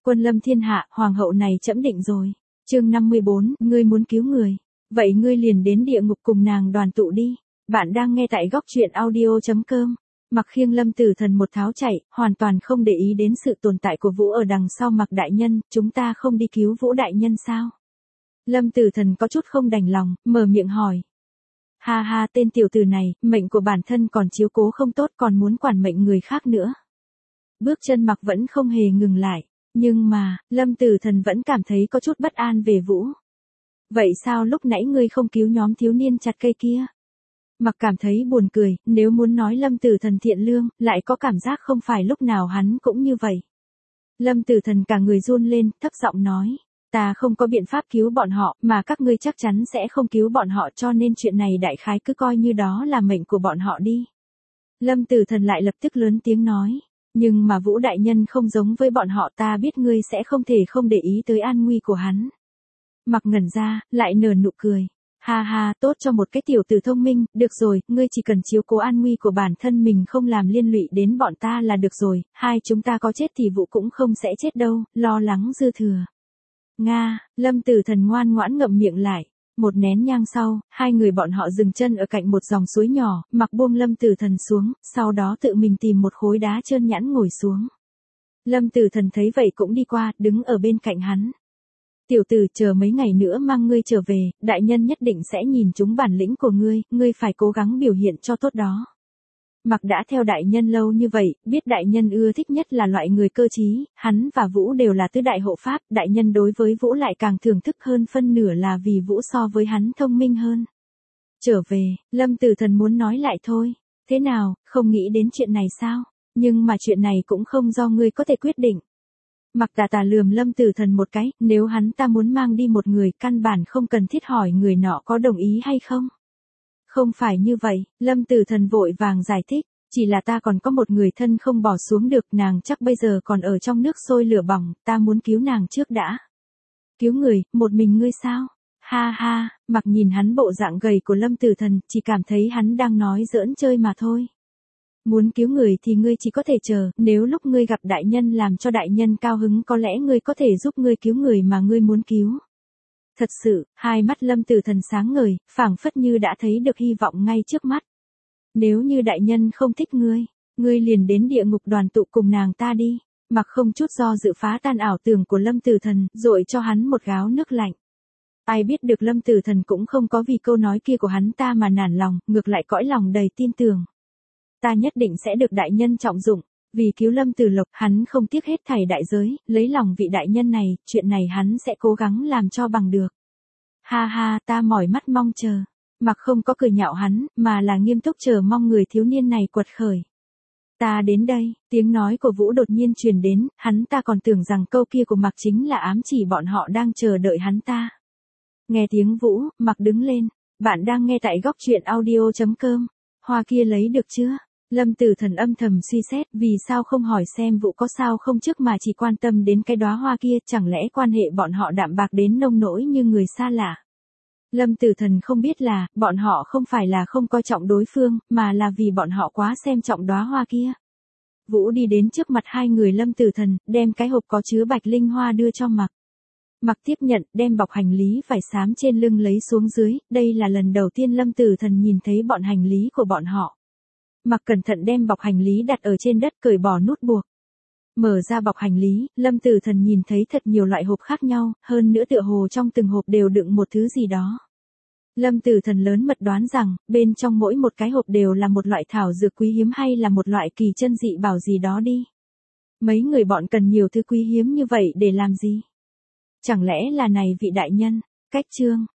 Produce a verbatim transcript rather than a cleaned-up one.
Quân lâm thiên hạ, hoàng hậu này trẫm định rồi. Chương năm mươi bốn, ngươi muốn cứu người. Vậy ngươi liền đến địa ngục cùng nàng đoàn tụ đi. Bạn đang nghe tại góc truyện audio chấm com. Mặc Khiêng Lâm Tử Thần một tháo chạy, hoàn toàn không để ý đến sự tồn tại của Vũ ở đằng sau Mặc đại nhân, chúng ta không đi cứu Vũ đại nhân sao? Lâm Tử Thần có chút không đành lòng, mở miệng hỏi. Ha ha, tên tiểu tử này, mệnh của bản thân còn chiếu cố không tốt còn muốn quản mệnh người khác nữa. Bước chân Mặc vẫn không hề ngừng lại, nhưng mà, Lâm Tử Thần vẫn cảm thấy có chút bất an về Vũ. Vậy sao lúc nãy ngươi không cứu nhóm thiếu niên chặt cây kia? Mặc cảm thấy buồn cười, nếu muốn nói Lâm Tử Thần thiện lương, lại có cảm giác không phải lúc nào hắn cũng như vậy. Lâm Tử Thần cả người run lên, thấp giọng nói, ta không có biện pháp cứu bọn họ, mà các ngươi chắc chắn sẽ không cứu bọn họ cho nên chuyện này đại khái cứ coi như đó là mệnh của bọn họ đi. Lâm Tử Thần lại lập tức lớn tiếng nói, nhưng mà Vũ đại nhân không giống với bọn họ, ta biết ngươi sẽ không thể không để ý tới an nguy của hắn. Mặc ngẩn ra, lại nở nụ cười. Ha ha, tốt cho một cái tiểu tử thông minh, được rồi, ngươi chỉ cần chiếu cố an nguy của bản thân mình không làm liên lụy đến bọn ta là được rồi, hai chúng ta có chết thì Vũ cũng không sẽ chết đâu, lo lắng dư thừa. Nga, Lâm Tử Thần ngoan ngoãn ngậm miệng lại. Một nén nhang sau, hai người bọn họ dừng chân ở cạnh một dòng suối nhỏ, Mặc buông Lâm Tử Thần xuống, sau đó tự mình tìm một khối đá trơn nhẵn ngồi xuống. Lâm Tử Thần thấy vậy cũng đi qua, đứng ở bên cạnh hắn. Tiểu tử, chờ mấy ngày nữa mang ngươi trở về, đại nhân nhất định sẽ nhìn chúng bản lĩnh của ngươi, ngươi phải cố gắng biểu hiện cho tốt đó. Mặc đã theo đại nhân lâu như vậy, biết đại nhân ưa thích nhất là loại người cơ trí, hắn và Vũ đều là tứ đại hộ pháp, đại nhân đối với Vũ lại càng thưởng thức hơn phân nửa là vì Vũ so với hắn thông minh hơn. Trở về, Lâm Tử Thần muốn nói lại thôi, thế nào, không nghĩ đến chuyện này sao, nhưng mà chuyện này cũng không do ngươi có thể quyết định. Mặc tà tà lườm Lâm Tử Thần một cái, nếu hắn ta muốn mang đi một người, căn bản không cần thiết hỏi người nọ có đồng ý hay không. Không phải như vậy, Lâm Tử Thần vội vàng giải thích, chỉ là ta còn có một người thân không bỏ xuống được, nàng chắc bây giờ còn ở trong nước sôi lửa bỏng, ta muốn cứu nàng trước đã. Cứu người, một mình ngươi sao? Ha ha, Mặc nhìn hắn bộ dạng gầy của Lâm Tử Thần, chỉ cảm thấy hắn đang nói giỡn chơi mà thôi. Muốn cứu người thì ngươi chỉ có thể chờ, nếu lúc ngươi gặp đại nhân làm cho đại nhân cao hứng có lẽ ngươi có thể giúp ngươi cứu người mà ngươi muốn cứu. Thật sự, hai mắt Lâm Tử Thần sáng ngời, phảng phất như đã thấy được hy vọng ngay trước mắt. Nếu như đại nhân không thích ngươi, ngươi liền đến địa ngục đoàn tụ cùng nàng ta đi. Mặc không chút do dự phá tan ảo tưởng của Lâm Tử Thần, dội cho hắn một gáo nước lạnh. Ai biết được Lâm Tử Thần cũng không có vì câu nói kia của hắn ta mà nản lòng, ngược lại cõi lòng đầy tin tưởng. Ta nhất định sẽ được đại nhân trọng dụng, vì cứu Lâm Tử Lộc, hắn không tiếc hết thảy đại giới, lấy lòng vị đại nhân này, chuyện này hắn sẽ cố gắng làm cho bằng được. Ha ha, ta mỏi mắt mong chờ. Mặc không có cười nhạo hắn, mà là nghiêm túc chờ mong người thiếu niên này quật khởi. Ta đến đây, tiếng nói của Vũ đột nhiên truyền đến, hắn ta còn tưởng rằng câu kia của Mặc chính là ám chỉ bọn họ đang chờ đợi hắn ta. Nghe tiếng Vũ, Mặc đứng lên, bạn đang nghe tại góc truyện audio chấm com. Hoa kia lấy được chưa? Lâm Tử Thần âm thầm suy xét, vì sao không hỏi xem Vũ có sao không trước mà chỉ quan tâm đến cái đóa hoa kia, chẳng lẽ quan hệ bọn họ đạm bạc đến nông nỗi như người xa lạ. Lâm Tử Thần không biết là, bọn họ không phải là không coi trọng đối phương, mà là vì bọn họ quá xem trọng đóa hoa kia. Vũ đi đến trước mặt hai người Lâm Tử Thần, đem cái hộp có chứa bạch linh hoa đưa cho Mặc. Mặc tiếp nhận, đem bọc hành lý vải xám trên lưng lấy xuống dưới, đây là lần đầu tiên Lâm Tử Thần nhìn thấy bọn hành lý của bọn họ. Mặc cẩn thận đem bọc hành lý đặt ở trên đất, cởi bỏ nút buộc. Mở ra bọc hành lý, Lâm Tử Thần nhìn thấy thật nhiều loại hộp khác nhau, hơn nữa tựa hồ trong từng hộp đều đựng một thứ gì đó. Lâm Tử Thần lớn mật đoán rằng, bên trong mỗi một cái hộp đều là một loại thảo dược quý hiếm hay là một loại kỳ chân dị bảo gì đó đi. Mấy người bọn cần nhiều thứ quý hiếm như vậy để làm gì? Chẳng lẽ là này vị đại nhân? Cách chương.